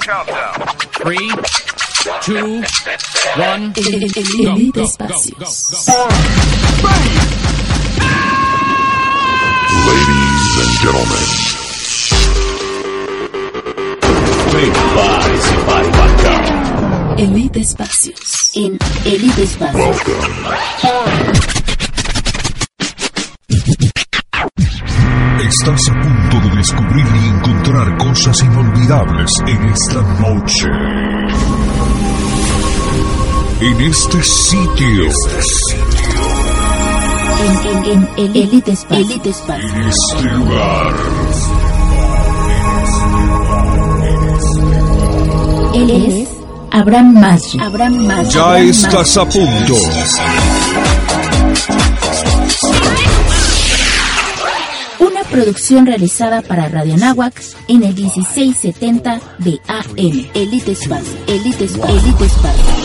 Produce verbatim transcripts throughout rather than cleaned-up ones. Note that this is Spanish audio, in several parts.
Three, two, one. Elite Espacios. Ladies and gentlemen. Big bodies y body back. Elite Espacios. En Elite Espacios. Estás a punto de descubrir y encontrar cosas inolvidables en esta noche. En este sitio. Este sitio. En, en, en el Elite Espacios. Elite Espacios. En este lugar. Él es Abraham Maggi. Abraham Maggi. Ya Abraham estás Maggi. a punto. Una producción realizada para Radio Anáhuac en el dieciséis setenta de A M. Elite Espacio. Elite Espacio. Elite Espacio.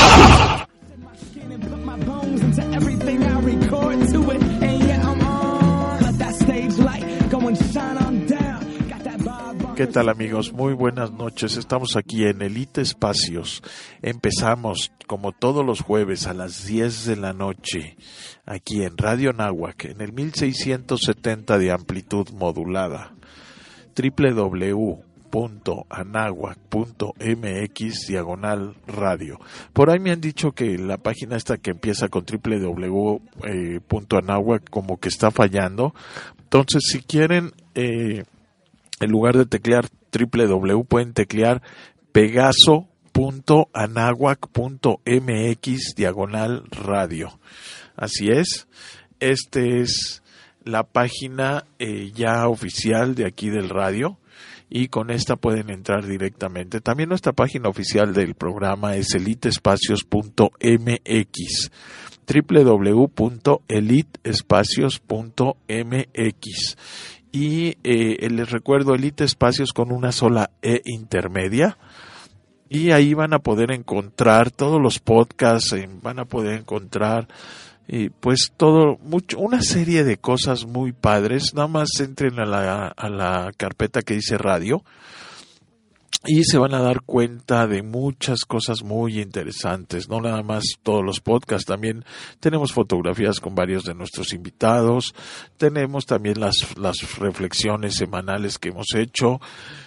¿Qué tal, amigos? Muy buenas noches. Estamos aquí en Elite Espacios. Empezamos como todos los jueves a las diez de la noche aquí en Radio Anáhuac en el mil seiscientos setenta de amplitud modulada. doble u doble u doble u punto anáhuac punto m x diagonal radio. Por ahí me han dicho que la página esta que empieza con doble u doble u doble u punto anáhuac como que está fallando. Entonces, si quieren, eh, en lugar de teclear doble u doble u doble u pueden teclear pegaso punto anáhuac punto m x diagonal radio. Así es, esta es la página eh, ya oficial de aquí del radio y con esta pueden entrar directamente. También nuestra página oficial del programa es elite espacios punto m x, doble u doble u doble u punto elite espacios punto m x. Y eh, les recuerdo, Elite Espacios con una sola E intermedia. Y ahí van a poder encontrar todos los podcasts, eh, van a poder encontrar eh, pues todo, mucho, una serie de cosas muy padres. Nada más entren a la, a la carpeta que dice radio y se van a dar cuenta de muchas cosas muy interesantes. No nada más todos los podcasts, también tenemos fotografías con varios de nuestros invitados, tenemos también las, las reflexiones semanales que hemos hecho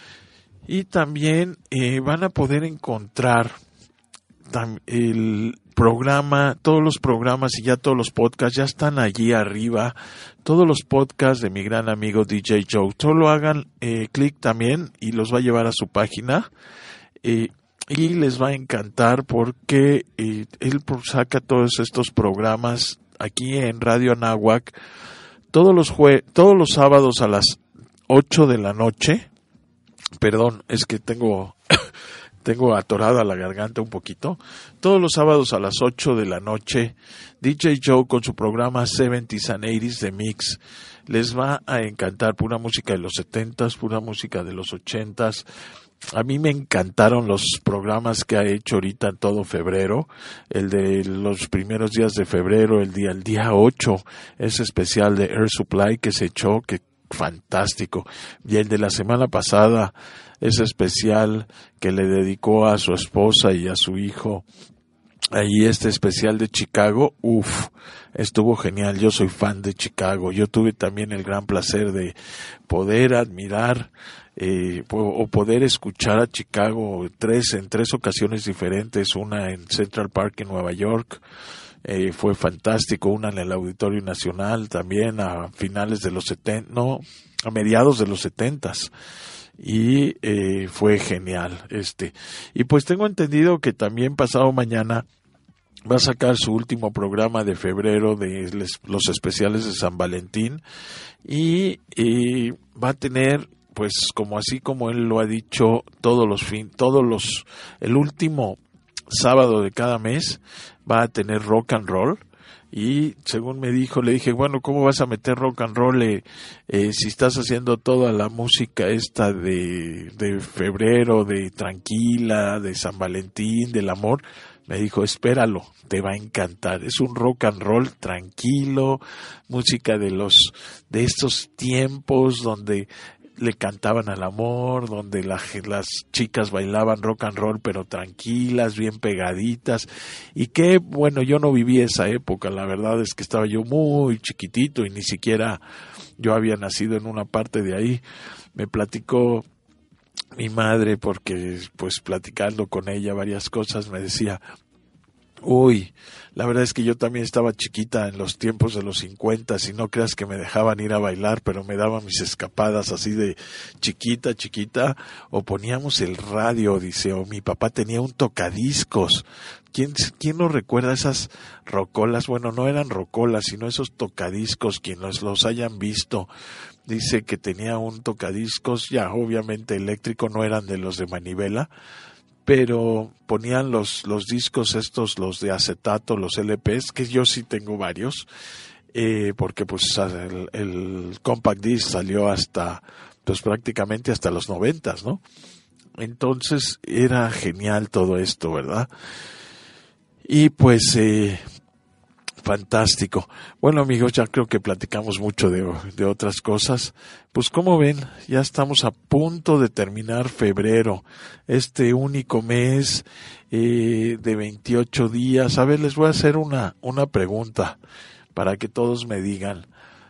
y también eh, van a poder encontrar tam, el programa, todos los programas y ya todos los podcasts ya están allí arriba. Todos los podcasts de mi gran amigo D J Joe. Solo hagan eh, clic también y los va a llevar a su página eh, y les va a encantar porque eh, él saca todos estos programas aquí en Radio Anáhuac todos los jue- todos los sábados a las ocho de la noche. Perdón, es que tengo tengo atorada la garganta un poquito. Todos los sábados a las ocho de la noche, D J Joe con su programa seventies and eighties de Mix. Les va a encantar pura música de los setentas, pura música de los ochentas. A mí me encantaron los programas que ha hecho ahorita en todo febrero. El de los primeros días de febrero, el día, el día ocho, ese especial de Air Supply que se echó, que fantástico. Y el de la semana pasada, ese especial que le dedicó a su esposa y a su hijo. Ahí este especial de Chicago, uff, estuvo genial. Yo soy fan de Chicago. Yo tuve también el gran placer de poder admirar eh, o poder escuchar a Chicago tres en tres ocasiones diferentes. Una en Central Park en Nueva York. Eh, fue fantástico, una en el Auditorio Nacional también a finales de los setenta, no, a mediados de los setentas y eh, fue genial este. Y pues tengo entendido que también pasado mañana va a sacar su último programa de febrero de les, los especiales de San Valentín y, y va a tener pues como así como él lo ha dicho todos los fin, todos los el último sábado de cada mes va a tener rock and roll y según me dijo, le dije, bueno, ¿cómo vas a meter rock and roll eh, eh, si estás haciendo toda la música esta de, de febrero, de tranquila, de San Valentín, del amor? Me dijo, espéralo, te va a encantar. Es un rock and roll tranquilo, música de los de estos tiempos donde le cantaban al amor, donde la, las chicas bailaban rock and roll pero tranquilas, bien pegaditas, y que bueno, yo no viví esa época, la verdad es que estaba yo muy chiquitito y ni siquiera yo había nacido en una parte de ahí. Me platicó mi madre, porque pues platicando con ella varias cosas, me decía, uy, la verdad es que yo también estaba chiquita en los tiempos de los cincuenta, y no creas que me dejaban ir a bailar, pero me daban mis escapadas así de chiquita, chiquita, o poníamos el radio, dice, o mi papá tenía un tocadiscos. ¿Quién, quién no recuerda esas rocolas? Bueno, no eran rocolas, sino esos tocadiscos, quien los, los hayan visto. Dice que tenía un tocadiscos, ya obviamente eléctrico, no eran de los de manivela, pero ponían los los discos estos, los de acetato, los L Pes, que yo sí tengo varios, eh, porque pues el, el compact disc salió hasta, pues prácticamente hasta los noventas, ¿no? Entonces era genial todo esto, ¿verdad? Y pues eh, fantástico. Bueno, amigos, ya creo que platicamos mucho de, de otras cosas. Pues como ven, ya estamos a punto de terminar febrero, este único mes eh, de veintiocho días. A ver, les voy a hacer una, una pregunta para que todos me digan.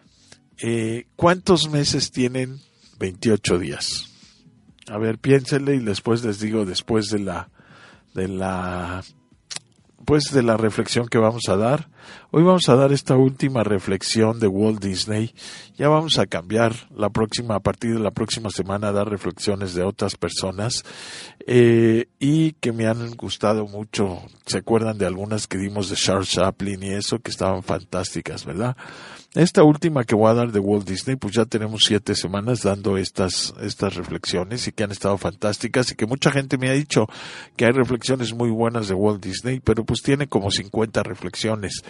Eh, ¿Cuántos meses tienen veintiocho días? A ver, piénsenle y después les digo, después de la, de la, pues de la reflexión que vamos a dar. Hoy vamos a dar esta última reflexión de Walt Disney. Ya vamos a cambiar la próxima, a partir de la próxima semana, a dar reflexiones de otras personas eh, y que me han gustado mucho. ¿Se acuerdan de algunas que dimos de Charles Chaplin y eso, que estaban fantásticas, verdad? Esta última que voy a dar de Walt Disney, pues ya tenemos siete semanas dando estas estas reflexiones y que han estado fantásticas y que mucha gente me ha dicho que hay reflexiones muy buenas de Walt Disney, pero pues tiene como cincuenta reflexiones.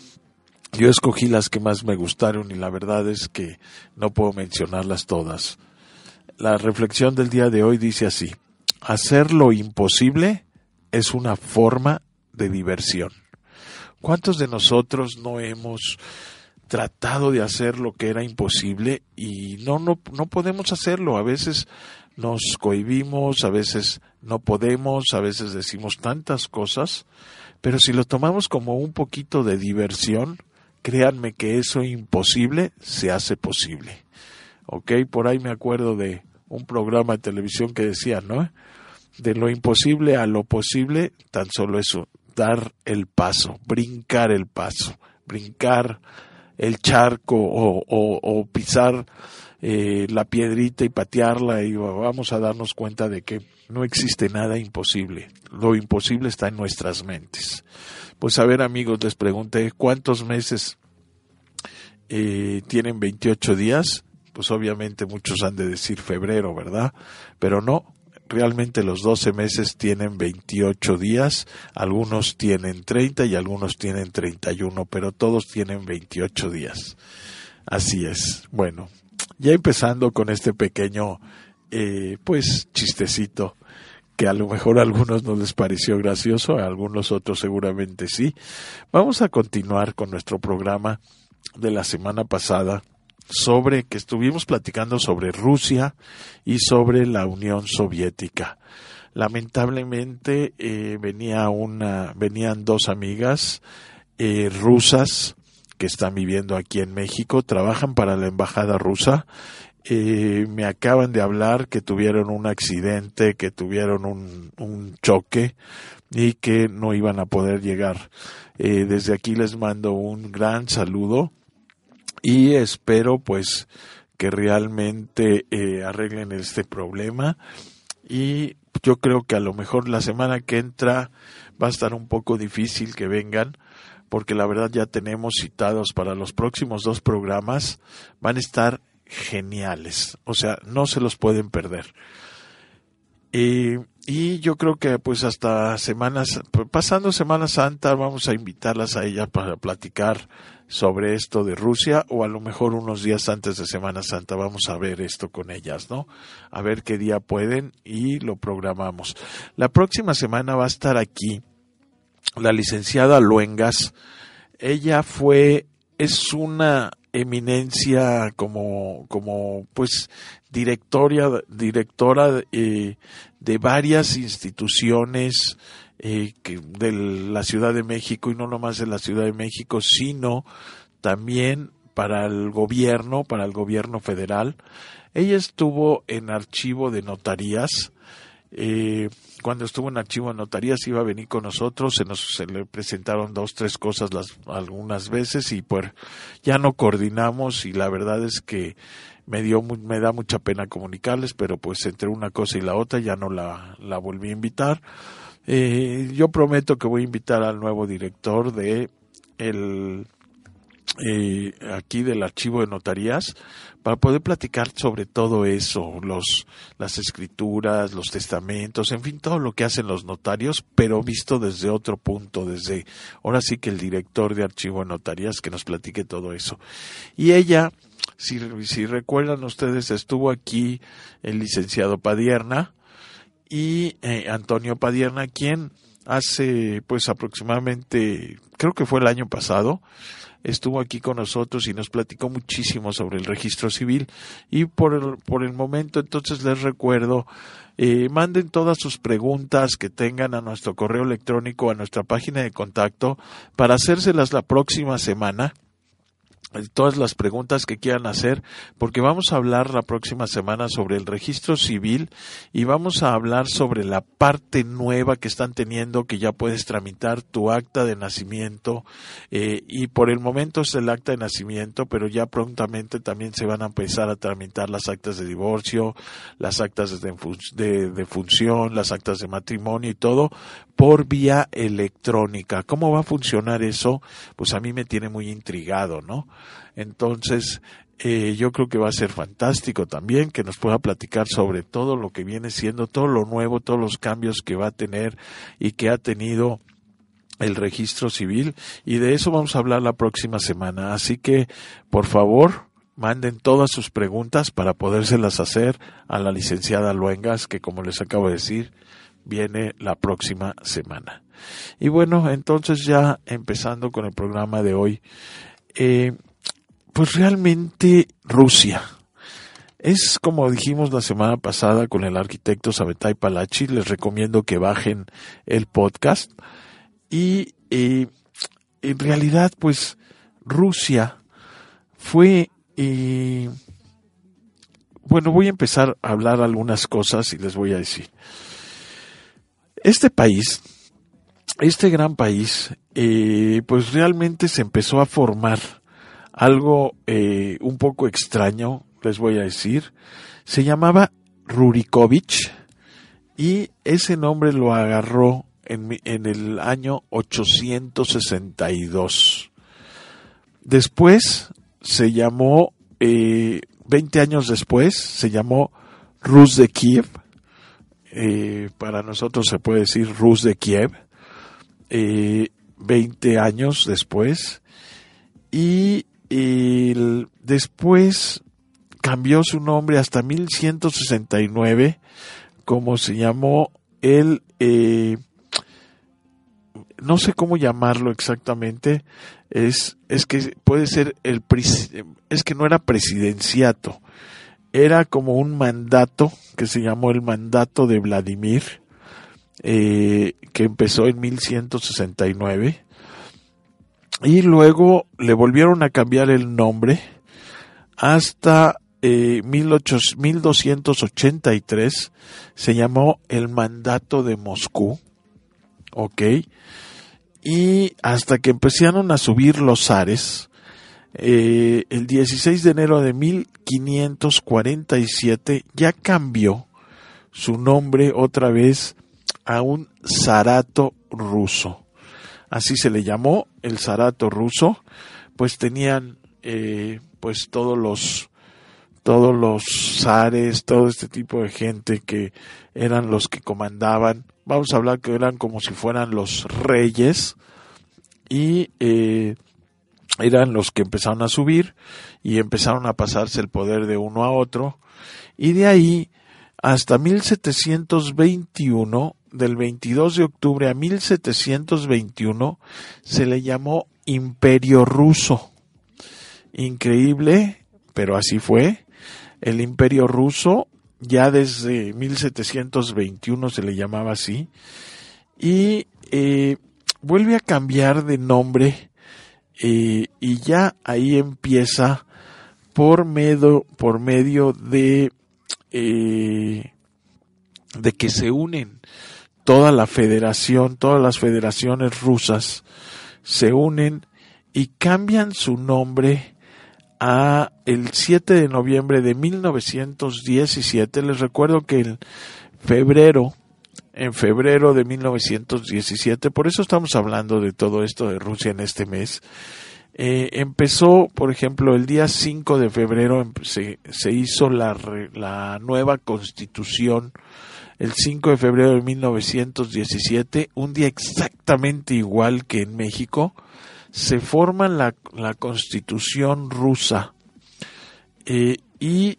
Yo escogí las que más me gustaron y la verdad es que no puedo mencionarlas todas. La reflexión del día de hoy dice así: hacer lo imposible es una forma de diversión. ¿Cuántos de nosotros no hemos tratado de hacer lo que era imposible y no, no, no podemos hacerlo? A veces nos cohibimos, a veces no podemos, a veces decimos tantas cosas, pero si lo tomamos como un poquito de diversión, créanme que eso imposible se hace posible. Ok, por ahí me acuerdo de un programa de televisión que decía, ¿no? De lo imposible a lo posible, tan solo eso, dar el paso, brincar el paso, brincar el charco o, o, o pisar eh, la piedrita y patearla, y vamos a darnos cuenta de que no existe nada imposible. Lo imposible está en nuestras mentes. Pues a ver, amigos, les pregunté ¿cuántos meses eh, tienen veintiocho días? Pues obviamente muchos han de decir febrero, ¿verdad? Pero no. Realmente los doce meses tienen veintiocho días, algunos tienen treinta y algunos tienen treinta y uno, pero todos tienen veintiocho días. Así es. Bueno, ya empezando con este pequeño, eh, pues, chistecito, que a lo mejor a algunos no les pareció gracioso, a algunos otros seguramente sí. Vamos a continuar con nuestro programa de la semana pasada, sobre que estuvimos platicando sobre Rusia y sobre la Unión Soviética. Lamentablemente eh, venía una, venían dos amigas eh, rusas que están viviendo aquí en México, trabajan para la embajada rusa. Eh, me acaban de hablar que tuvieron un accidente, que tuvieron un, un choque y que no iban a poder llegar. Eh, desde aquí les mando un gran saludo. Y espero pues que realmente eh, arreglen este problema, y yo creo que a lo mejor la semana que entra va a estar un poco difícil que vengan, porque la verdad ya tenemos citados para los próximos dos programas, van a estar geniales, o sea, no se los pueden perder. Eh, y yo creo que pues hasta semanas, pasando Semana Santa, vamos a invitarlas a ellas para platicar sobre esto de Rusia, o a lo mejor unos días antes de Semana Santa vamos a ver esto con ellas, ¿no? A ver qué día pueden y lo programamos. La próxima semana va a estar aquí la licenciada Luengas. Ella fue, es una eminencia como, como pues directoria, directora eh, de varias instituciones eh, que de la Ciudad de México, y no nomás de la Ciudad de México, sino también para el gobierno, para el gobierno federal. Ella estuvo en archivo de notarías. Eh, cuando estuvo en archivo de notarías iba a venir con nosotros, se nos se le presentaron dos, tres cosas las, algunas veces y pues ya no coordinamos, y la verdad es que me dio me da mucha pena comunicarles, pero pues entre una cosa y la otra ya no la, la volví a invitar. Eh, yo prometo que voy a invitar al nuevo director de el Eh, aquí del archivo de notarías para poder platicar sobre todo eso, los las escrituras, los testamentos, en fin, todo lo que hacen los notarios, pero visto desde otro punto, desde ahora sí que el director de archivo de notarías que nos platique todo eso. Y ella, si, si recuerdan ustedes, estuvo aquí el licenciado Padierna y eh, Antonio Padierna, quien hace pues aproximadamente, creo que fue el año pasado, estuvo aquí con nosotros y nos platicó muchísimo sobre el registro civil. Y por el, por el momento, entonces les recuerdo, eh, manden todas sus preguntas que tengan a nuestro correo electrónico, a nuestra página de contacto, para hacérselas la próxima semana. Todas las preguntas que quieran hacer, porque vamos a hablar la próxima semana sobre el registro civil y vamos a hablar sobre la parte nueva que están teniendo, que ya puedes tramitar tu acta de nacimiento, eh, y por el momento es el acta de nacimiento, pero ya prontamente también se van a empezar a tramitar las actas de divorcio, las actas de, de, de función, las actas de matrimonio y todo por vía electrónica. ¿Cómo va a funcionar eso? Pues a mí me tiene muy intrigado, ¿no? Entonces, eh, yo creo que va a ser fantástico también que nos pueda platicar sobre todo lo que viene siendo, todo lo nuevo, todos los cambios que va a tener y que ha tenido el registro civil, y de eso vamos a hablar la próxima semana. Así que, por favor, manden todas sus preguntas para podérselas hacer a la licenciada Luengas, que como les acabo de decir, viene la próxima semana. Y bueno, entonces ya empezando con el programa de hoy, eh, pues realmente Rusia es, como dijimos la semana pasada con el arquitecto Sabetai Palachi, les recomiendo que bajen el podcast. Y eh, en realidad, pues Rusia fue, eh, bueno, voy a empezar a hablar algunas cosas y les voy a decir. Este país, este gran país, eh, pues realmente se empezó a formar algo eh, un poco extraño, les voy a decir. Se llamaba Rurikovich y ese nombre lo agarró en, en el año ochocientos sesenta y dos. Después se llamó, eh, veinte años después, se llamó Rus de Kiev. Eh, para nosotros se puede decir Rus de Kiev, eh, veinte años después, y el, después cambió su nombre hasta mil ciento sesenta y nueve, como se llamó el, eh, no sé cómo llamarlo exactamente, es, es que puede ser el, es que no era presidenciato, era como un mandato que se llamó el mandato de Vladimir, eh, que empezó en mil ciento sesenta y nueve, y luego le volvieron a cambiar el nombre hasta eh, mil doscientos ochenta y tres, se llamó el mandato de Moscú, ¿ok? Y hasta que empezaron a subir los zares, Eh, el dieciséis de enero de mil quinientos cuarenta y siete ya cambió su nombre otra vez a un zarato ruso. Así se le llamó, el zarato ruso. Pues tenían eh, pues todos los todos los zares, todo este tipo de gente que eran los que comandaban. Vamos a hablar que eran como si fueran los reyes, y eh, eran los que empezaron a subir y empezaron a pasarse el poder de uno a otro, y de ahí hasta mil setecientos veintiuno, del veintidós de octubre a mil setecientos veintiuno, se le llamó Imperio Ruso. Increíble, pero así fue. El Imperio Ruso, ya desde mil setecientos veintiuno se le llamaba así, y eh, vuelve a cambiar de nombre, eh, y ya ahí empieza por medio, por medio de, eh, de que se unen toda la federación, todas las federaciones rusas se unen y cambian su nombre a el siete de noviembre de mil novecientos diecisiete. Les recuerdo que en febrero, en febrero de mil novecientos diecisiete, por eso estamos hablando de todo esto de Rusia en este mes, eh, empezó, por ejemplo, el día cinco de febrero se, se hizo la, la nueva constitución. El cinco de febrero de mil novecientos diecisiete, un día exactamente igual que en México, se forma la, la Constitución rusa, eh, y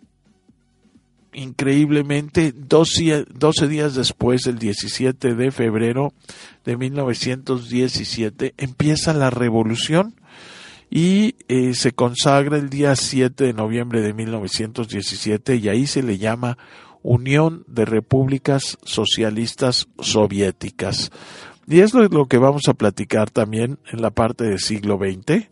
increíblemente doce, doce días después, el diecisiete de febrero de mil novecientos diecisiete, empieza la revolución y eh, se consagra el día siete de noviembre de mil novecientos diecisiete, y ahí se le llama Unión de Repúblicas Socialistas Soviéticas. Y es lo, lo que vamos a platicar también en la parte del siglo veinte.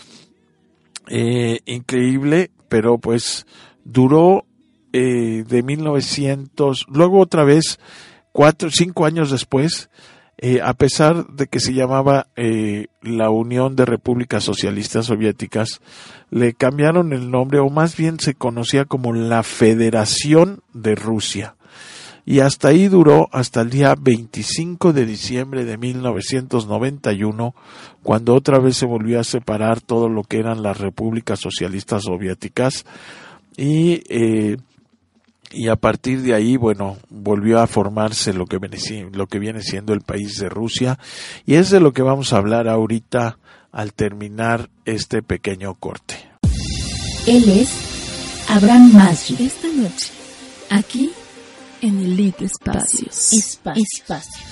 Eh, increíble, pero pues duró eh, de mil novecientos, luego otra vez, cuatro, cinco años después, eh, a pesar de que se llamaba eh, la Unión de Repúblicas Socialistas Soviéticas, le cambiaron el nombre, o más bien se conocía como la Federación de Rusia. Y hasta ahí duró hasta el día veinticinco de diciembre de mil novecientos noventa y uno, cuando otra vez se volvió a separar todo lo que eran las repúblicas socialistas soviéticas, y eh, y a partir de ahí, bueno, volvió a formarse lo que viene, lo que viene siendo el país de Rusia, y es de lo que vamos a hablar ahorita al terminar este pequeño corte. Él es Abraham Masri. Esta noche, aquí en Elite Espacios. Espacio. Espacio.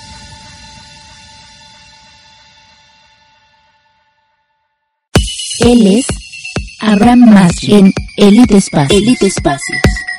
Él es Abraham Masri en Elite Espacios. Elite Espacios.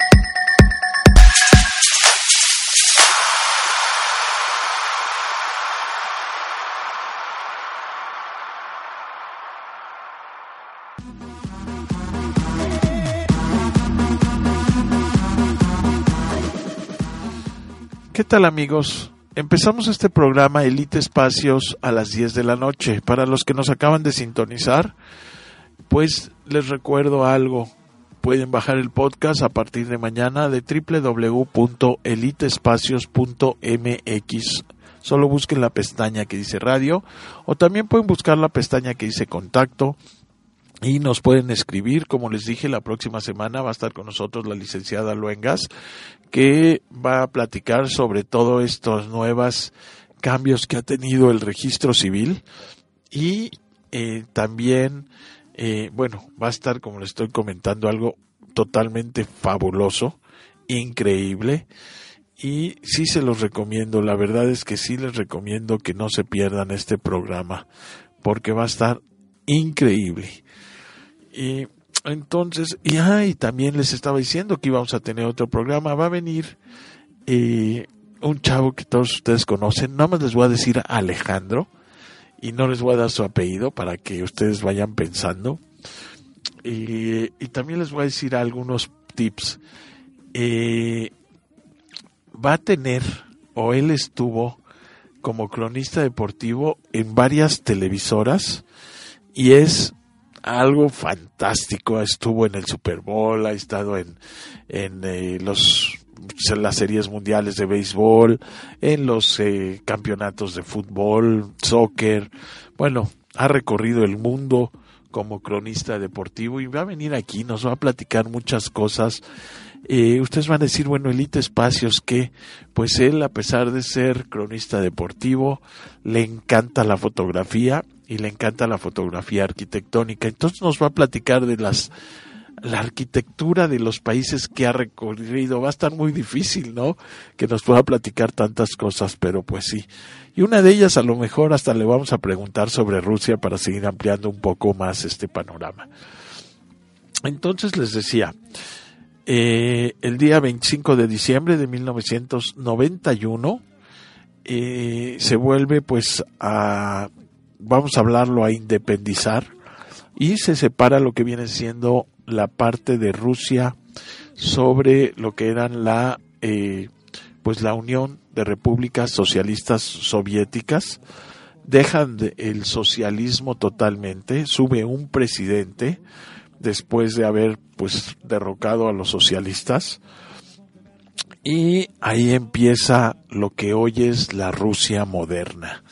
¿Qué tal, amigos? Empezamos este programa Elite Espacios a las diez de la noche. Para los que nos acaban de sintonizar, pues les recuerdo algo. Pueden bajar el podcast a partir de mañana de doble u doble u doble u punto elite espacios punto m x. Solo busquen la pestaña que dice radio, o también pueden buscar la pestaña que dice contacto. Y nos pueden escribir. Como les dije, la próxima semana va a estar con nosotros la licenciada Luengas, que va a platicar sobre todos estos nuevos cambios que ha tenido el registro civil. Y eh, también, eh, bueno, va a estar, como les estoy comentando, algo totalmente fabuloso, increíble. Y sí se los recomiendo, la verdad es que sí les recomiendo que no se pierdan este programa, porque va a estar increíble. Y entonces, y, ah, y también les estaba diciendo que íbamos a tener otro programa. Va a venir eh, un chavo que todos ustedes conocen. Nada más les voy a decir Alejandro, y no les voy a dar su apellido para que ustedes vayan pensando. Eh, y también les voy a decir algunos tips. Eh, va a tener, o él estuvo como cronista deportivo en varias televisoras, y es algo fantástico. Estuvo en el Super Bowl, ha estado en en eh, los en las series mundiales de béisbol, en los eh, campeonatos de fútbol, soccer. Bueno, ha recorrido el mundo como cronista deportivo, y va a venir aquí, nos va a platicar muchas cosas. Eh, ustedes van a decir, bueno, Elite Espacios, ¿qué? Pues él, a pesar de ser cronista deportivo, le encanta la fotografía, y le encanta la fotografía arquitectónica. Entonces nos va a platicar de las la arquitectura de los países que ha recorrido. Va a estar muy difícil, ¿no?, que nos pueda platicar tantas cosas, pero pues sí. Y una de ellas, a lo mejor hasta le vamos a preguntar sobre Rusia para seguir ampliando un poco más este panorama. Entonces les decía, eh, el día veinticinco de diciembre de mil novecientos noventa y uno eh, se vuelve pues a, vamos a hablarlo, a independizar, y se separa lo que viene siendo la parte de Rusia sobre lo que eran la eh, pues la Unión de Repúblicas Socialistas Soviéticas. Dejan de, el socialismo totalmente, sube un presidente después de haber pues derrocado a los socialistas, y ahí empieza lo que hoy es la Rusia moderna.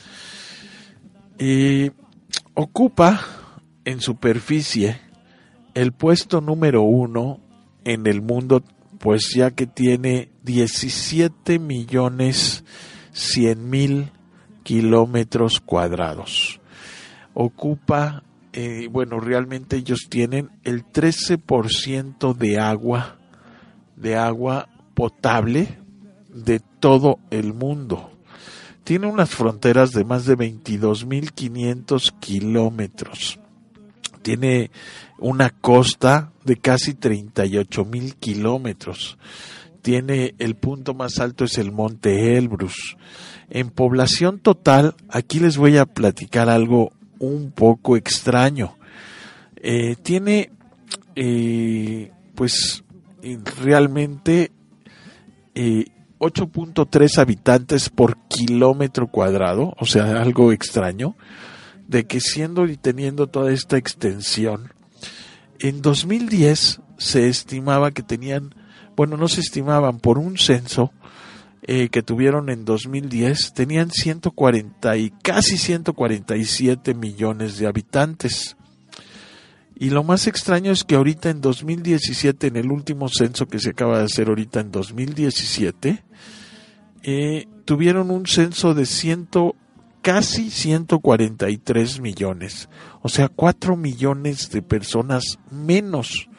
Y ocupa en superficie el puesto número uno en el mundo, pues ya que tiene diecisiete millones cien mil kilómetros cuadrados. Ocupa, eh, bueno, realmente ellos tienen el trece por ciento de agua, de agua potable de todo el mundo. Tiene unas fronteras de más de veintidós mil quinientos kilómetros. Tiene una costa de casi treinta y ocho mil kilómetros. Tiene, el punto más alto es el monte Elbrus. En población total, aquí les voy a platicar algo un poco extraño. Eh, tiene, eh, pues, realmente eh, ocho punto tres habitantes por kilómetro cuadrado, o sea, algo extraño, de que siendo y teniendo toda esta extensión, en dos mil diez se estimaba que tenían, bueno, no se estimaban, por un censo eh, que tuvieron en dos mil diez, tenían ciento cuarenta y casi ciento cuarenta y siete millones de habitantes. Y lo más extraño es que ahorita en dos mil diecisiete, en el último censo que se acaba de hacer ahorita en dos mil diecisiete, eh, tuvieron un censo de ciento casi ciento cuarenta y tres millones, o sea, cuatro millones de personas menos.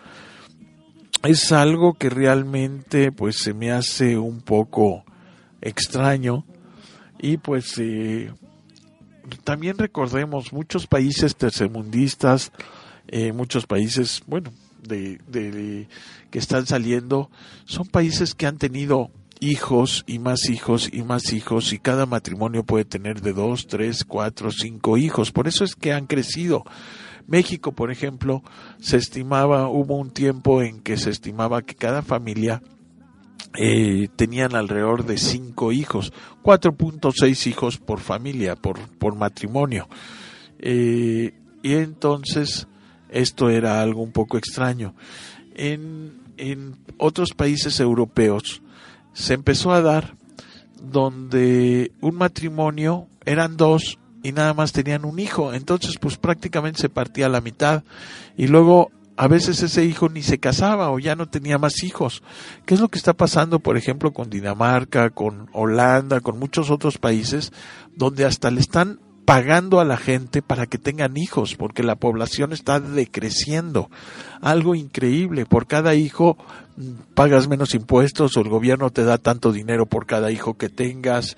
Es algo que realmente pues se me hace un poco extraño, y pues eh, también recordemos muchos países tercermundistas, eh, muchos países, bueno, de, de, de que están saliendo, son países que han tenido hijos y más hijos y más hijos, y cada matrimonio puede tener de dos, tres, cuatro, cinco hijos. Por eso es que han crecido. México, por ejemplo, se estimaba, hubo un tiempo en que se estimaba que cada familia eh, tenían alrededor de cinco hijos, cuatro punto seis hijos por familia, por, por matrimonio. Eh, y entonces esto era algo un poco extraño. En, en otros países europeos se empezó a dar donde un matrimonio eran dos y nada más tenían un hijo, entonces pues prácticamente se partía a la mitad, y luego a veces ese hijo ni se casaba o ya no tenía más hijos. ¿Qué es lo que está pasando, por ejemplo, con Dinamarca, con Holanda, con muchos otros países, donde hasta le están pagando a la gente para que tengan hijos, porque la población está decreciendo? Algo increíble. Por cada hijo pagas menos impuestos, o el gobierno te da tanto dinero por cada hijo que tengas.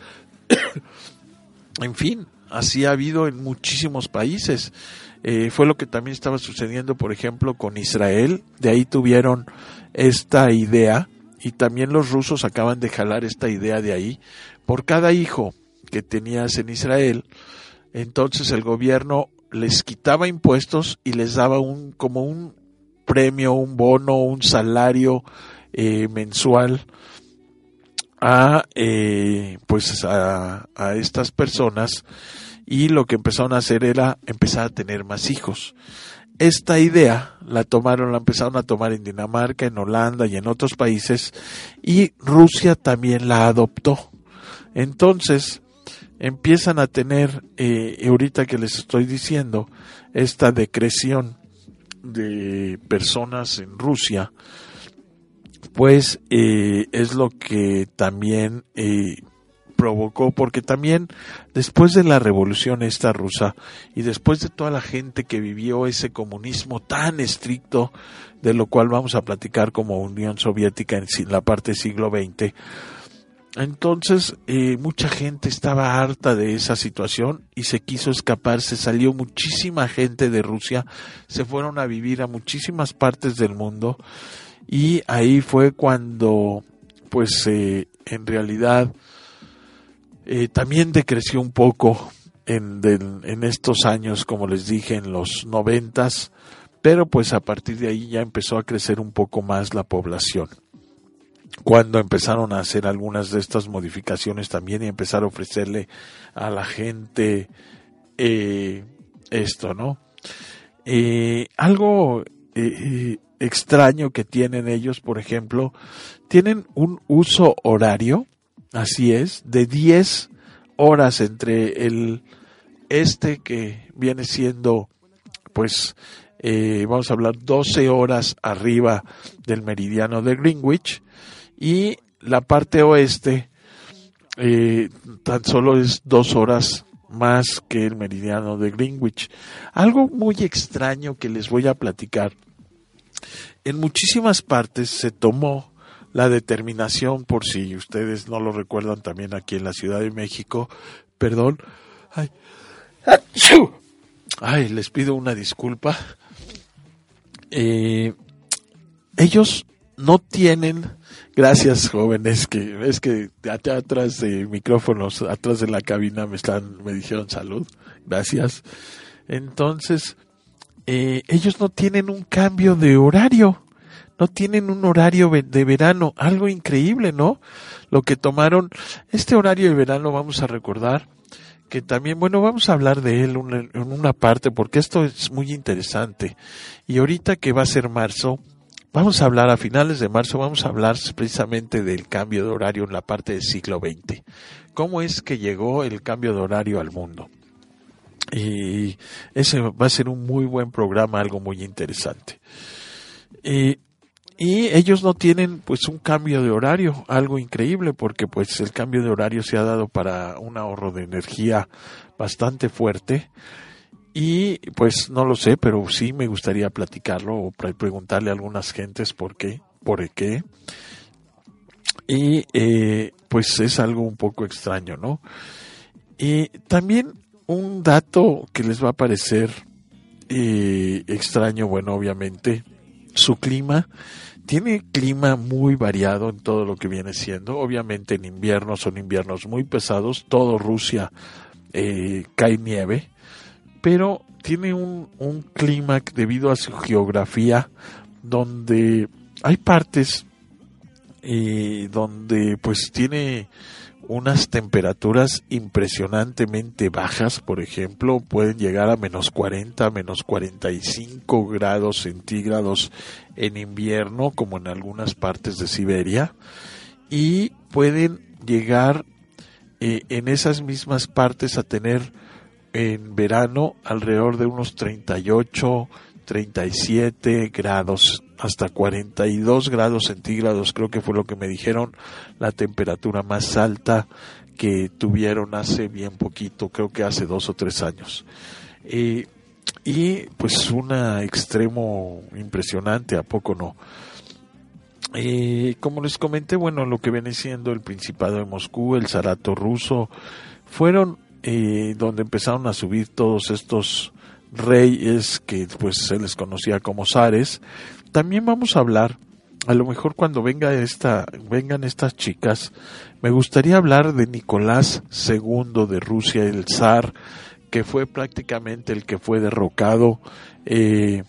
En fin, así ha habido en muchísimos países. Eh, fue lo que también estaba sucediendo, por ejemplo, con Israel. De ahí tuvieron esta idea, y también los rusos acaban de jalar esta idea de ahí. Por cada hijo que tenías en Israel, entonces el gobierno les quitaba impuestos y les daba un como un premio, un bono, un salario eh, mensual a eh, pues a, a estas personas, y lo que empezaron a hacer era empezar a tener más hijos. Esta idea la tomaron, la empezaron a tomar en Dinamarca, en Holanda y en otros países, y Rusia también la adoptó. Entonces empiezan a tener, eh, ahorita que les estoy diciendo, esta decreción de personas en Rusia, pues eh, es lo que también eh, provocó, porque también después de la revolución esta rusa, y después de toda la gente que vivió ese comunismo tan estricto, de lo cual vamos a platicar como Unión Soviética en la parte del siglo veinte, entonces eh, mucha gente estaba harta de esa situación y se quiso escapar. Se salió muchísima gente de Rusia, se fueron a vivir a muchísimas partes del mundo, y ahí fue cuando pues eh, en realidad eh, también decreció un poco en, del, en estos años, como les dije, en los noventas, pero pues a partir de ahí ya empezó a crecer un poco más la población, cuando empezaron a hacer algunas de estas modificaciones también y empezar a ofrecerle a la gente eh, esto, ¿no? Eh, algo eh, extraño que tienen ellos, por ejemplo, tienen un uso horario, así es, de diez horas entre el este, que viene siendo, pues, eh, vamos a hablar doce horas arriba del meridiano de Greenwich, y la parte oeste eh, tan solo es dos horas más que el meridiano de Greenwich. Algo muy extraño que les voy a platicar. En muchísimas partes se tomó la determinación, por si ustedes no lo recuerdan, también aquí en la Ciudad de México, perdón, ay, ay les pido una disculpa, eh, ellos no tienen, gracias jóvenes, que es que allá atrás de micrófonos, atrás de la cabina me están, me dijeron salud, gracias. Entonces, eh, ellos no tienen un cambio de horario, no tienen un horario de verano, algo increíble, ¿no? Lo que tomaron, este horario de verano, vamos a recordar que también, bueno, vamos a hablar de él una, en una parte, porque esto es muy interesante, y ahorita que va a ser marzo, vamos a hablar a finales de marzo, vamos a hablar precisamente del cambio de horario en la parte del siglo veinte. ¿Cómo es que llegó el cambio de horario al mundo? Y ese va a ser un muy buen programa, algo muy interesante. Y, y ellos no tienen pues un cambio de horario, algo increíble, porque pues el cambio de horario se ha dado para un ahorro de energía bastante fuerte. Y pues no lo sé, pero sí me gustaría platicarlo o preguntarle a algunas gentes por qué, por qué. Y eh, pues es algo un poco extraño, ¿no? Y también un dato que les va a parecer eh, extraño, bueno, obviamente, su clima. Tiene clima muy variado en todo lo que viene siendo. Obviamente en invierno son inviernos muy pesados, todo Rusia eh, cae nieve, pero tiene un, un clima debido a su geografía, donde hay partes eh, donde pues tiene unas temperaturas impresionantemente bajas. Por ejemplo, pueden llegar a menos cuarenta, menos cuarenta y cinco grados centígrados en invierno, como en algunas partes de Siberia, y pueden llegar eh, en esas mismas partes a tener en verano alrededor de unos treinta y ocho, treinta y siete grados, hasta cuarenta y dos grados centígrados, creo que fue lo que me dijeron, la temperatura más alta que tuvieron hace bien poquito, creo que hace dos o tres años. Eh, y pues un extremo impresionante, ¿a poco no? Eh, como les comenté, bueno, lo que viene siendo el Principado de Moscú, el Zarato ruso, fueron Eh, donde empezaron a subir todos estos reyes que pues se les conocía como zares. También vamos a hablar, a lo mejor cuando venga esta, vengan estas chicas, me gustaría hablar de Nicolás segundo de Rusia, el zar, que fue prácticamente el que fue derrocado eh,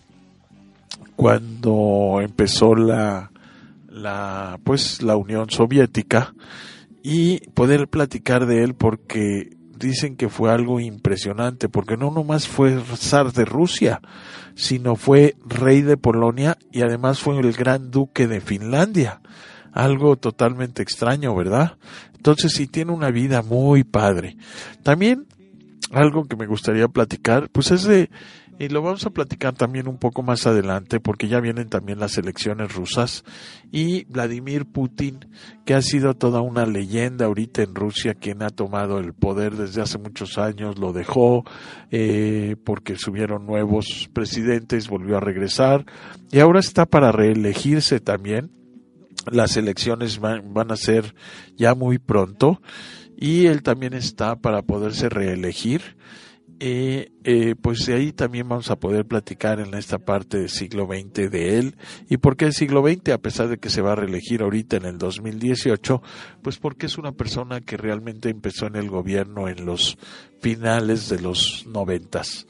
cuando empezó la, la, pues la Unión Soviética, y poder platicar de él porque dicen que fue algo impresionante, porque no nomás fue zar de Rusia, sino fue rey de Polonia y además fue el gran duque de Finlandia. Algo totalmente extraño, ¿verdad? Entonces sí tiene una vida muy padre. También algo que me gustaría platicar, pues es de, y lo vamos a platicar también un poco más adelante, porque ya vienen también las elecciones rusas, y Vladimir Putin, que ha sido toda una leyenda ahorita en Rusia, quien ha tomado el poder desde hace muchos años, lo dejó eh, porque subieron nuevos presidentes, volvió a regresar, y ahora está para reelegirse también. las elecciones van, van a ser ya muy pronto y él también está para poderse reelegir. Eh, eh, pues de ahí también vamos a poder platicar en esta parte del siglo veinte de él. ¿Y por qué el siglo veinte? A pesar de que se va a reelegir ahorita en el dos mil dieciocho, pues porque es una persona que realmente empezó en el gobierno en los finales de los noventas.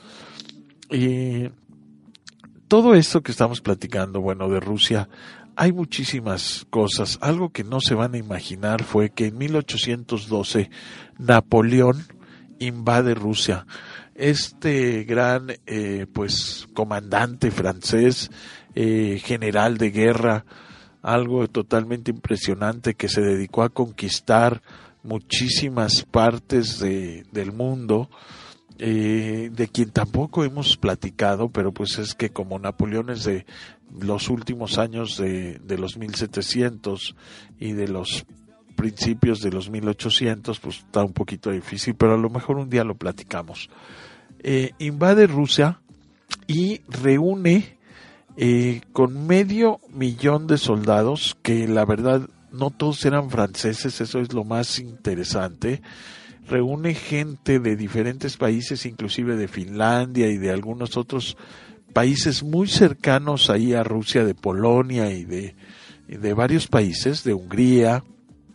Y todo esto que estamos platicando, bueno, de Rusia, hay muchísimas cosas. Algo que no se van a imaginar fue que en mil ochocientos doce Napoleón invade Rusia. Este gran eh, pues comandante francés, eh, general de guerra, algo totalmente impresionante, que se dedicó a conquistar muchísimas partes de, del mundo, eh, de quien tampoco hemos platicado, pero pues es que como Napoleón es de los últimos años de, de los mil setecientos y de los principios de los mil ochocientos, pues está un poquito difícil, pero a lo mejor un día lo platicamos. Eh, invade Rusia y reúne eh, con medio millón de soldados, que la verdad no todos eran franceses, eso es lo más interesante. Reúne gente de diferentes países, inclusive de Finlandia y de algunos otros países muy cercanos ahí a Rusia, de Polonia y de, y de varios países, de Hungría,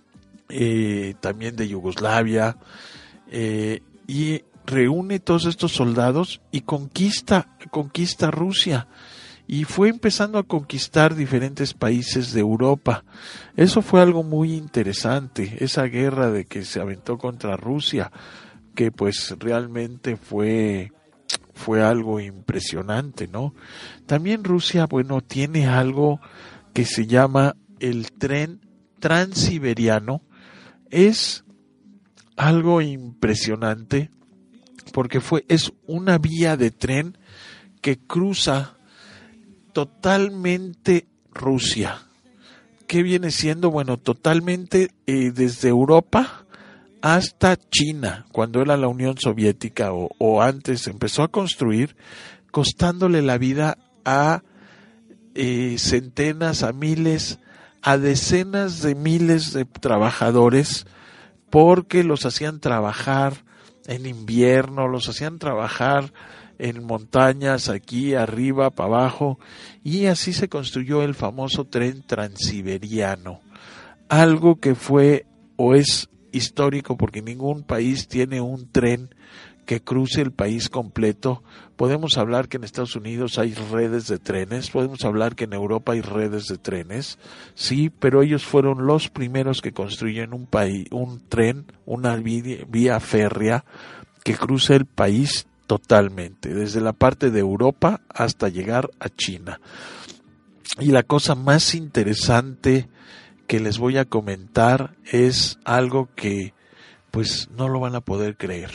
eh, también de Yugoslavia, eh, y reúne todos estos soldados y conquista, conquista Rusia. Y fue empezando a conquistar diferentes países de Europa. Eso fue algo muy interesante, esa guerra de que se aventó contra Rusia, que pues realmente fue, fue algo impresionante, ¿no? También Rusia, bueno, tiene algo que se llama el tren transiberiano. Es algo impresionante porque fue, es una vía de tren que cruza totalmente Rusia. ¿Qué viene siendo? Bueno, totalmente eh, desde Europa hasta China, cuando era la Unión Soviética o, o antes, empezó a construir, costándole la vida a eh, centenas, a miles, a decenas de miles de trabajadores, porque los hacían trabajar en invierno, los hacían trabajar en montañas, aquí arriba, para abajo, y así se construyó el famoso tren transiberiano, algo que fue o es histórico porque ningún país tiene un tren que cruce el país completo. Podemos hablar que en Estados Unidos hay redes de trenes, podemos hablar que en Europa hay redes de trenes, sí, pero ellos fueron los primeros que construyeron un país, un tren, una vía, vía férrea que cruce el país totalmente, desde la parte de Europa hasta llegar a China. Y la cosa más interesante que les voy a comentar es algo que pues no lo van a poder creer.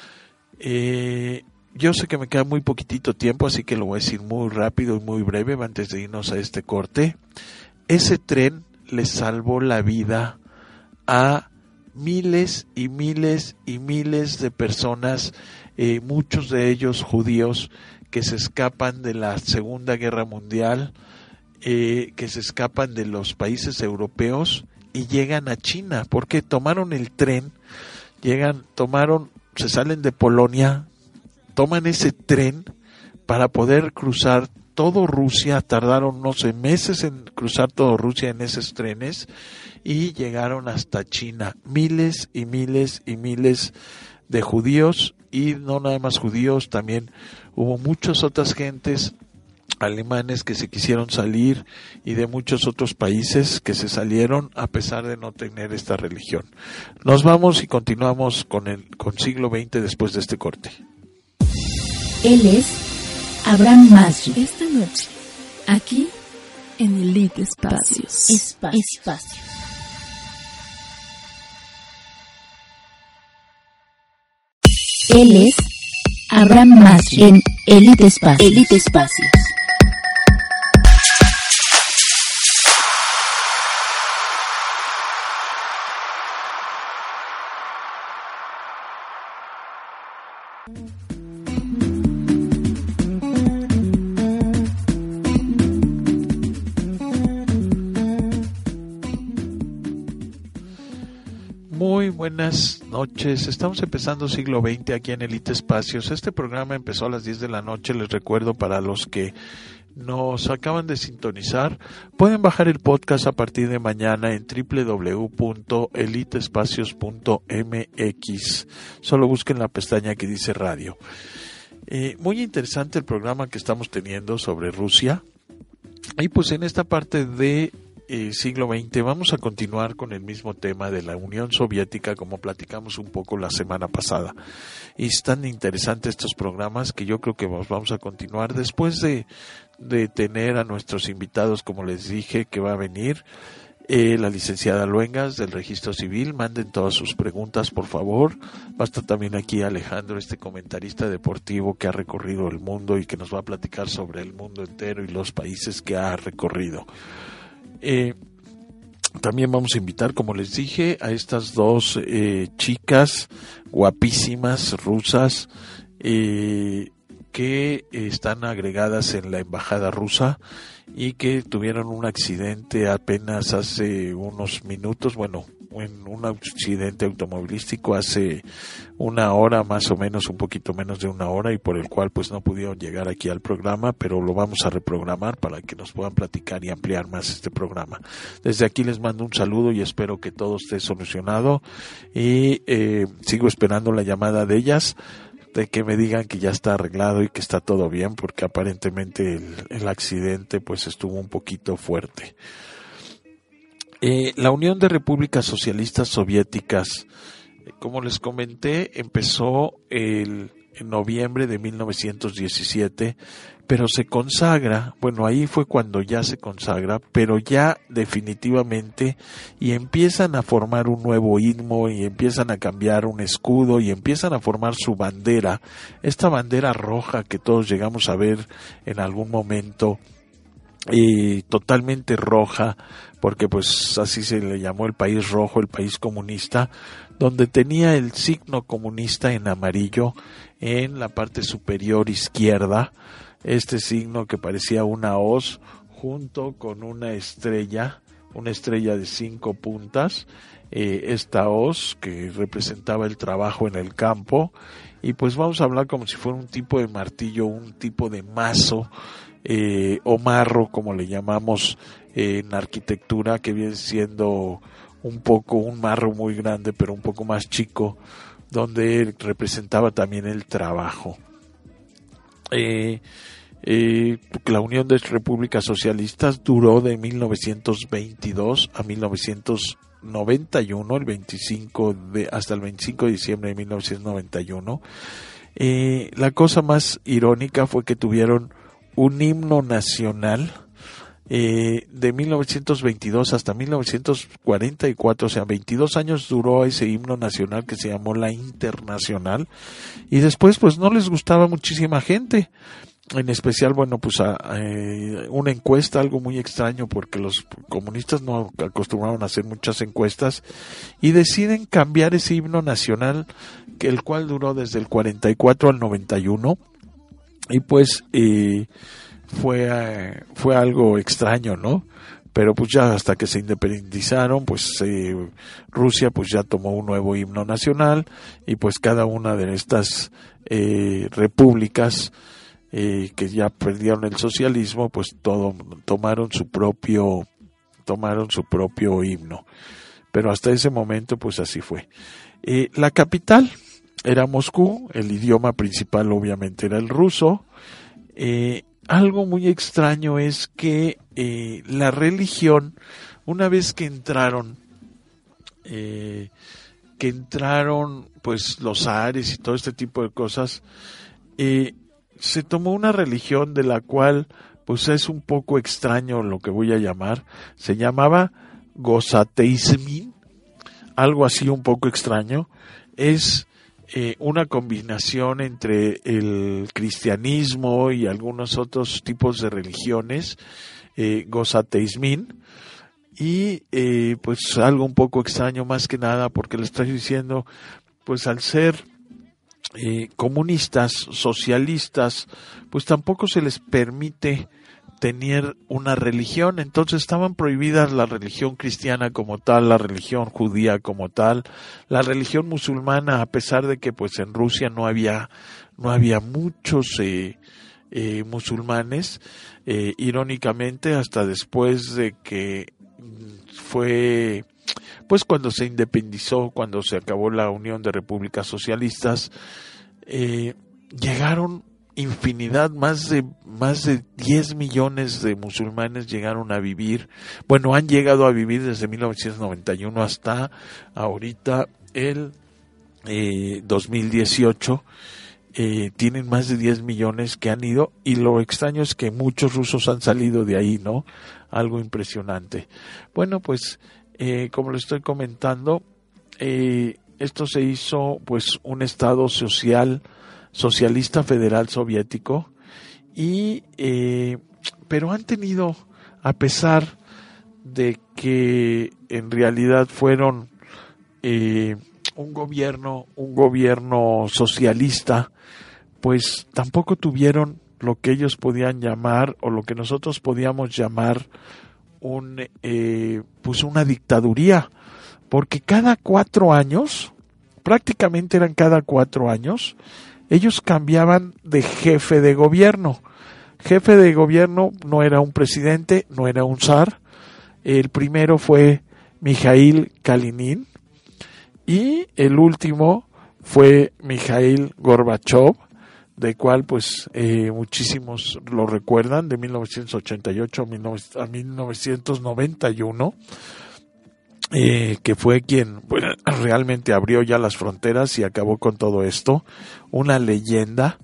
Eh, yo sé que me queda muy poquitito tiempo, así que lo voy a decir muy rápido y muy breve antes de irnos a este corte. Ese tren le salvó la vida a miles y miles y miles de personas, eh, muchos de ellos judíos, que se escapan de la Segunda Guerra Mundial, eh, que se escapan de los países europeos y llegan a China, porque tomaron el tren, llegan, tomaron, se salen de Polonia, toman ese tren para poder cruzar todo Rusia, tardaron no sé meses en cruzar todo Rusia en esos trenes y llegaron hasta China, miles y miles y miles de judíos, y no nada más judíos, también hubo muchas otras gentes, alemanes que se quisieron salir y de muchos otros países que se salieron a pesar de no tener esta religión. Nos vamos y continuamos con el con siglo veinte después de este corte. Él es Abraham Masri. Esta noche, aquí en Elite Espacios. Espacio. Espacio. Él es Abraham Masri en Elite Espacios. Elite Espacios. buenas noches. Estamos empezando siglo veinte aquí en Elite Espacios. Este programa empezó a las diez de la noche. Les recuerdo, para los que nos acaban de sintonizar, pueden bajar el podcast a partir de mañana en doble u doble u doble u punto elite espacios punto m x. Solo busquen la pestaña que dice radio. Eh, muy interesante el programa que estamos teniendo sobre Rusia. Y pues en esta parte de eh, siglo veinte vamos a continuar con el mismo tema de la Unión Soviética, como platicamos un poco la semana pasada. Y están interesantes estos programas que yo creo que vamos a continuar después de, de tener a nuestros invitados, como les dije, que va a venir eh, la licenciada Luengas del Registro Civil. Manden todas sus preguntas, por favor. Va a estar también aquí Alejandro, este comentarista deportivo que ha recorrido el mundo y que nos va a platicar sobre el mundo entero y los países que ha recorrido. Eh, también vamos a invitar, como les dije, a estas dos eh, chicas guapísimas rusas eh, que están agregadas en la embajada rusa y que tuvieron un accidente apenas hace unos minutos, bueno, en un accidente automovilístico hace una hora más o menos, un poquito menos de una hora, y por el cual pues no pudieron llegar aquí al programa, pero lo vamos a reprogramar para que nos puedan platicar y ampliar más este programa. Desde aquí les mando un saludo y espero que todo esté solucionado, y eh, sigo esperando la llamada de ellas, de que me digan que ya está arreglado y que está todo bien, porque aparentemente el, el accidente pues estuvo un poquito fuerte. Eh, la Unión de Repúblicas Socialistas Soviéticas, como les comenté, empezó el, en noviembre de mil novecientos diecisiete, pero se consagra, bueno, ahí fue cuando ya se consagra, pero ya definitivamente, y empiezan a formar un nuevo himno, y empiezan a cambiar un escudo, y empiezan a formar su bandera, esta bandera roja que todos llegamos a ver en algún momento, y totalmente roja, porque pues así se le llamó el país rojo, el país comunista, donde tenía el signo comunista en amarillo en la parte superior izquierda, este signo que parecía una hoz junto con una estrella, una estrella de cinco puntas, eh, esta hoz que representaba el trabajo en el campo, y pues vamos a hablar como si fuera un tipo de martillo, un tipo de mazo, Eh, o marro, como le llamamos eh, en arquitectura, que viene siendo un poco un marro muy grande, pero un poco más chico, donde representaba también el trabajo. Eh, eh, la Unión de Repúblicas Socialistas duró de mil novecientos veintidós a mil novecientos noventa y uno, el veinticinco de, hasta el veinticinco de diciembre de mil novecientos noventa y uno. Eh, la cosa más irónica fue que tuvieron un himno nacional eh, de mil novecientos veintidós hasta mil novecientos cuarenta y cuatro, o sea, veintidós años duró ese himno nacional que se llamó la Internacional, y después pues no les gustaba muchísima gente, en especial, bueno, pues a, a una encuesta, algo muy extraño porque los comunistas no acostumbraban a hacer muchas encuestas, y deciden cambiar ese himno nacional, que el cual duró desde el cuarenta y cuatro al noventa y uno. Y pues eh, fue eh, fue algo extraño, ¿no? Pero pues ya hasta que se independizaron, pues eh, Rusia pues ya tomó un nuevo himno nacional, y pues cada una de estas eh, repúblicas eh, que ya perdieron el socialismo, pues todo tomaron su propio tomaron su propio himno. Pero hasta ese momento pues así fue. Eh, la capital era Moscú, el idioma principal obviamente era el ruso. Eh, algo muy extraño es que eh, la religión, una vez que entraron, eh, que entraron pues los zares y todo este tipo de cosas, eh, se tomó una religión de la cual pues es un poco extraño lo que voy a llamar, se llamaba Gosateismin, algo así un poco extraño, es Eh, una combinación entre el cristianismo y algunos otros tipos de religiones, eh, Gosateismin, y eh, pues algo un poco extraño más que nada porque le estoy diciendo, pues al ser eh, comunistas, socialistas, pues tampoco se les permite tener una religión. Entonces estaban prohibidas la religión cristiana como tal, la religión judía como tal, la religión musulmana, a pesar de que pues en Rusia no había no había muchos eh, eh, musulmanes, eh, irónicamente hasta después de que fue pues cuando se independizó, cuando se acabó la Unión de Repúblicas Socialistas, eh, llegaron infinidad, más de más de diez millones de musulmanes llegaron a vivir, bueno, han llegado a vivir desde mil novecientos noventa y uno hasta ahorita el eh, dos mil dieciocho, eh, tienen más de diez millones que han ido, y lo extraño es que muchos rusos han salido de ahí, ¿no? Algo impresionante. Bueno, pues eh, como le estoy comentando, eh, esto se hizo pues un estado social socialista federal soviético, y eh, pero han tenido, a pesar de que en realidad fueron eh, un gobierno un gobierno socialista, pues tampoco tuvieron lo que ellos podían llamar, o lo que nosotros podíamos llamar un eh, pues una dictaduría, porque cada cuatro años, prácticamente eran cada cuatro años, ellos cambiaban de jefe de gobierno. Jefe de gobierno no era un presidente, no era un zar. El primero fue Mikhail Kalinin y el último fue Mikhail Gorbachev, de cual pues eh, muchísimos lo recuerdan, de mil novecientos ochenta y ocho a mil novecientos noventa y uno. Eh, que fue quien bueno, realmente abrió ya las fronteras y acabó con todo esto, una leyenda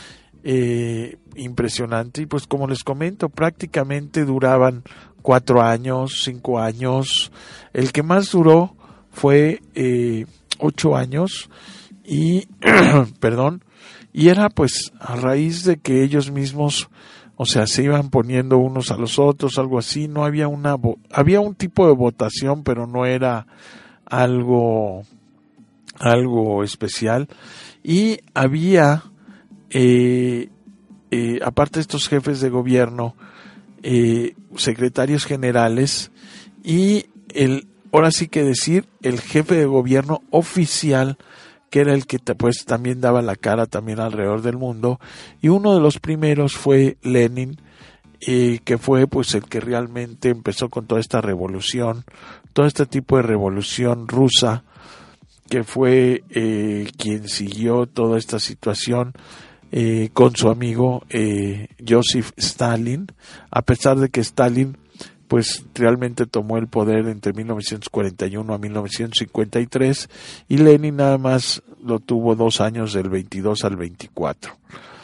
eh, impresionante. Y pues como les comento, prácticamente duraban cuatro años, cinco años, el que más duró fue eh, ocho años, y perdón, y era pues a raíz de que ellos mismos, o sea, se iban poniendo unos a los otros, algo así. No había una, había un tipo de votación, pero no era algo, algo especial. Y había, eh, eh, aparte de estos jefes de gobierno, eh, secretarios generales y el, ahora sí que decir, el jefe de gobierno oficial, que era el que pues también daba la cara también alrededor del mundo, y uno de los primeros fue Lenin, eh, que fue pues el que realmente empezó con toda esta revolución, todo este tipo de revolución rusa, que fue eh, quien siguió toda esta situación eh, con su amigo eh, Joseph Stalin, a pesar de que Stalin pues realmente tomó el poder entre mil novecientos cuarenta y uno a mil novecientos cincuenta y tres, y Lenin nada más lo tuvo dos años, del veintidós al veinticuatro.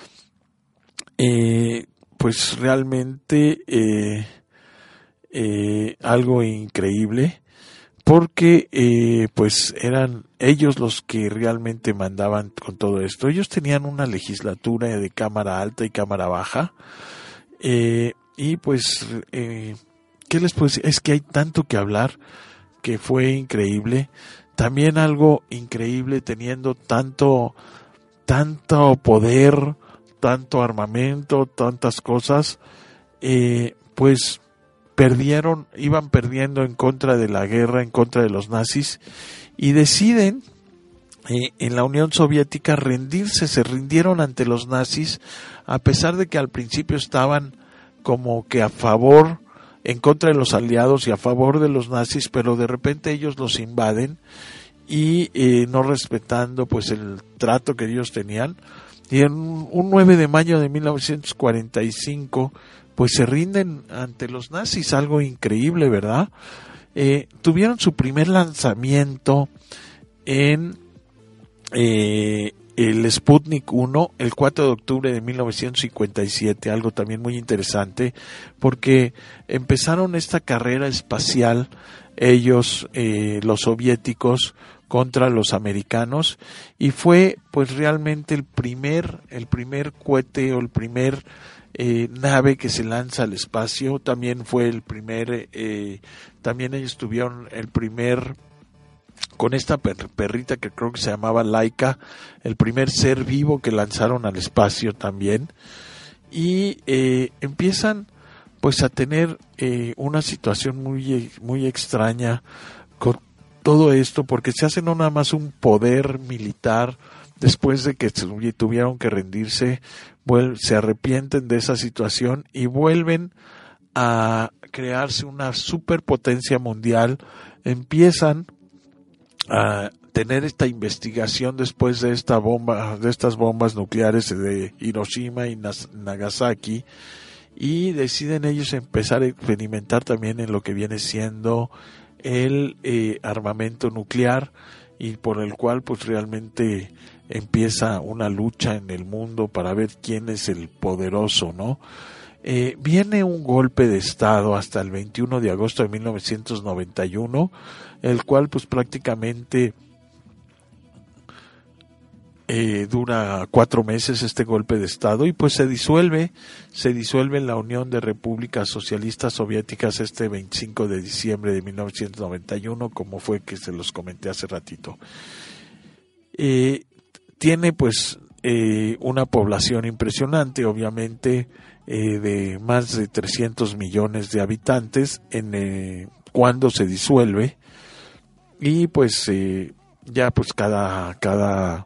Eh, pues realmente eh, eh, algo increíble, porque eh, pues eran ellos los que realmente mandaban con todo esto. Ellos tenían una legislatura de cámara alta y cámara baja, eh, y pues eh, ¿qué les puedo decir? Es que hay tanto que hablar, que fue increíble. También algo increíble, teniendo tanto, tanto poder, tanto armamento, tantas cosas, eh, pues perdieron, iban perdiendo en contra de la guerra, en contra de los nazis, y deciden eh, en la Unión Soviética rendirse, se rindieron ante los nazis, a pesar de que al principio estaban como que a favor, en contra de los aliados y a favor de los nazis, pero de repente ellos los invaden y eh, no respetando pues el trato que ellos tenían, y en un nueve de mayo de mil novecientos cuarenta y cinco pues se rinden ante los nazis, algo increíble, ¿verdad? Eh, tuvieron su primer lanzamiento en eh, el Sputnik uno el cuatro de octubre de mil novecientos cincuenta y siete, algo también muy interesante, porque empezaron esta carrera espacial ellos, eh, los soviéticos, contra los americanos, y fue pues realmente el primer el primer cohete o el primer eh, nave que se lanza al espacio. También fue el primer eh, también ellos tuvieron el primer, con esta per- perrita que creo que se llamaba Laika, el primer ser vivo que lanzaron al espacio también. Y eh, empiezan pues a tener eh, una situación muy, muy extraña con todo esto, porque se hace no nada más un poder militar después de que tuvieron que rendirse, se arrepienten de esa situación y vuelven a crearse una superpotencia mundial, empiezan a tener esta investigación después de esta bomba, de estas bombas nucleares de Hiroshima y Nagasaki, y deciden ellos empezar a experimentar también en lo que viene siendo el eh, armamento nuclear, y por el cual pues realmente empieza una lucha en el mundo para ver quién es el poderoso, ¿no? Eh, viene un golpe de estado hasta el veintiuno de agosto de mil novecientos noventa y uno, el cual pues prácticamente eh, dura cuatro meses este golpe de estado, y pues se disuelve, se disuelve la Unión de Repúblicas Socialistas Soviéticas este veinticinco de diciembre de mil novecientos noventa y uno, como fue que se los comenté hace ratito. Eh, tiene pues eh, una población impresionante, obviamente, eh, de más de trescientos millones de habitantes en eh, cuando se disuelve, y pues eh, ya pues cada cada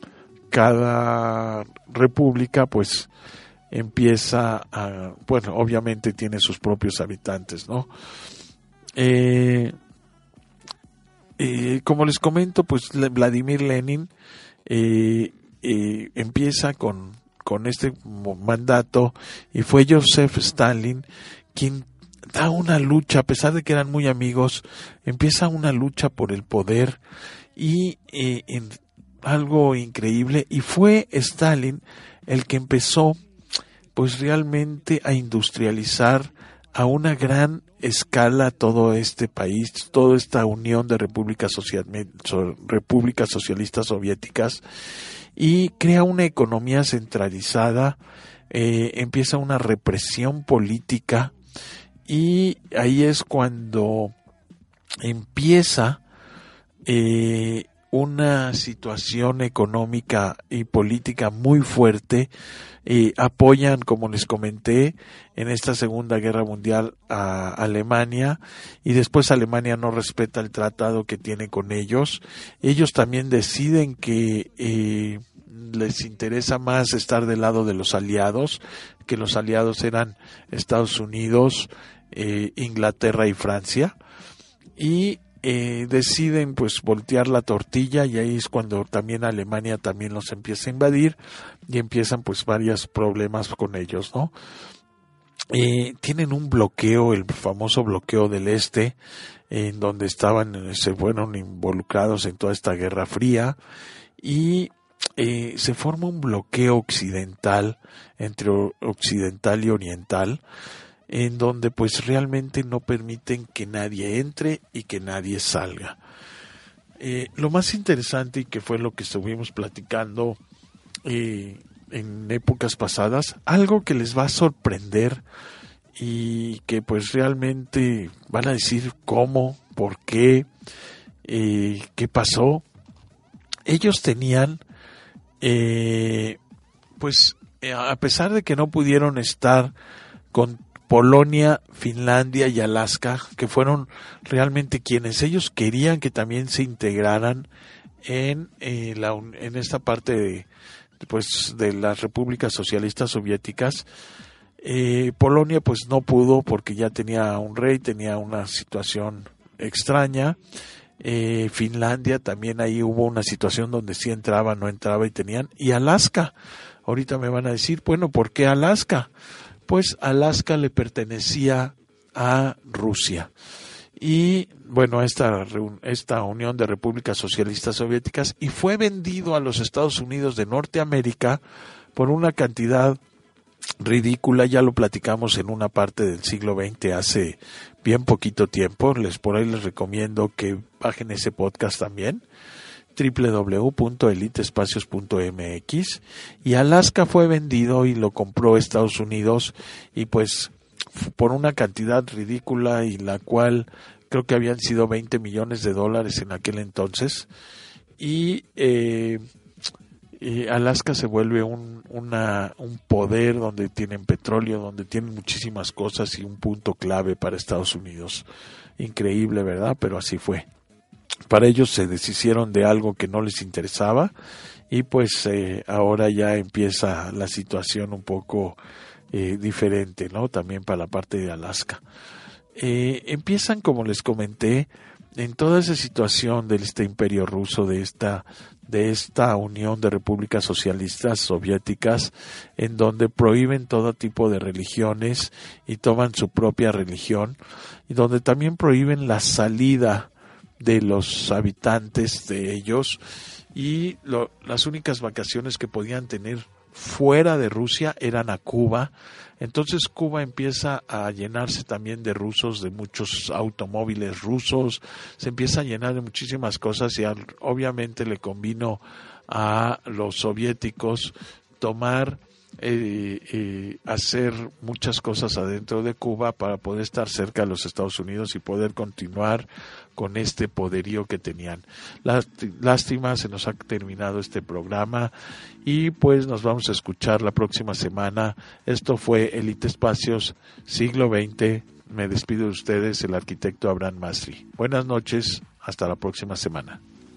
cada república pues empieza a, bueno, obviamente tiene sus propios habitantes, ¿no? Eh, eh, como les comento, pues Vladimir Lenin eh, eh, empieza con, con este mandato, y fue Joseph Stalin quien da una lucha, a pesar de que eran muy amigos, empieza una lucha por el poder, y eh, en algo increíble, y fue Stalin el que empezó pues realmente a industrializar a una gran escala todo este país, toda esta unión de repúblicas, social, repúblicas socialistas soviéticas, y crea una economía centralizada, eh, empieza una represión política, y ahí es cuando empieza eh, una situación económica y política muy fuerte. Eh, apoyan, como les comenté, en esta Segunda Guerra Mundial a Alemania, y después Alemania no respeta el tratado que tiene con ellos. Ellos también deciden que eh, les interesa más estar del lado de los aliados, que los aliados eran Estados Unidos, eh, Inglaterra y Francia, y Eh, deciden pues voltear la tortilla, y ahí es cuando también Alemania también los empieza a invadir, y empiezan pues varios problemas con ellos, ¿no? Eh, tienen un bloqueo, el famoso bloqueo del Este, en donde estaban, se fueron involucrados en toda esta Guerra Fría, y eh, se forma un bloqueo occidental, entre occidental y oriental, en donde pues realmente no permiten que nadie entre y que nadie salga. Eh, lo más interesante, y que fue lo que estuvimos platicando eh, en épocas pasadas, algo que les va a sorprender y que pues realmente van a decir cómo, por qué, eh, qué pasó. Ellos tenían, eh, pues a pesar de que no pudieron estar con Polonia, Finlandia y Alaska, que fueron realmente quienes ellos querían que también se integraran en eh, la en esta parte de, pues de las repúblicas socialistas soviéticas. Eh, Polonia pues no pudo porque ya tenía un rey, tenía una situación extraña. Eh, Finlandia también, ahí hubo una situación donde sí entraba, no entraba y tenían. Y Alaska, ahorita me van a decir, bueno, ¿por qué Alaska? Pues Alaska le pertenecía a Rusia, y bueno, esta, esta Unión de Repúblicas Socialistas Soviéticas, y fue vendido a los Estados Unidos de Norteamérica por una cantidad ridícula. Ya lo platicamos en una parte del siglo veinte hace bien poquito tiempo. Les por ahí les recomiendo que bajen ese podcast también, doble u doble u doble u punto elite espacios punto m x, y Alaska fue vendido y lo compró Estados Unidos, y pues por una cantidad ridícula, y la cual creo que habían sido veinte millones de dólares en aquel entonces, y eh, eh, Alaska se vuelve un, una, un poder donde tienen petróleo, donde tienen muchísimas cosas y un punto clave para Estados Unidos. Increíble, ¿verdad? Pero así fue. Para ellos se deshicieron de algo que no les interesaba y pues eh, ahora ya empieza la situación un poco eh, diferente, ¿no? También para la parte de Alaska. Eh, empiezan, como les comenté, en toda esa situación de este imperio ruso, de esta de esta unión de repúblicas socialistas soviéticas, en donde prohíben todo tipo de religiones y toman su propia religión, y donde también prohíben la salida de los habitantes de ellos, y lo, las únicas vacaciones que podían tener fuera de Rusia eran a Cuba. Entonces Cuba empieza a llenarse también de rusos, de muchos automóviles rusos, se empieza a llenar de muchísimas cosas y al, obviamente le convino a los soviéticos tomar, eh, eh, hacer muchas cosas adentro de Cuba para poder estar cerca de los Estados Unidos y poder continuar con este poderío que tenían. Lástima, se nos ha terminado este programa y pues nos vamos a escuchar la próxima semana. Esto fue Elite Espacios, siglo veinte. Me despido de ustedes, el arquitecto Abraham Mastri. Buenas noches, hasta la próxima semana.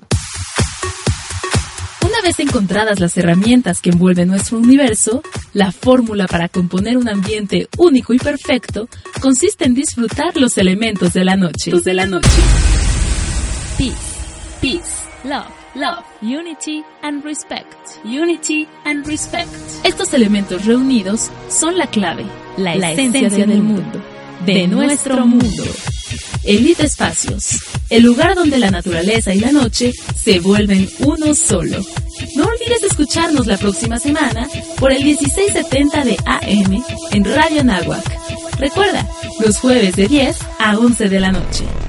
Una vez encontradas las herramientas que envuelven nuestro universo, la fórmula para componer un ambiente único y perfecto consiste en disfrutar los elementos de la noche. Los de la noche. Peace, peace, love, love, unity and respect, unity and respect. Estos elementos reunidos son la clave, la, la esencia, esencia del mundo, de nuestro mundo. Elite Espacios, el lugar donde la naturaleza y la noche se vuelven uno solo. No olvides escucharnos la próxima semana por el dieciséis setenta de A M en Radio Náhuac. Recuerda, los jueves de diez a once de la noche.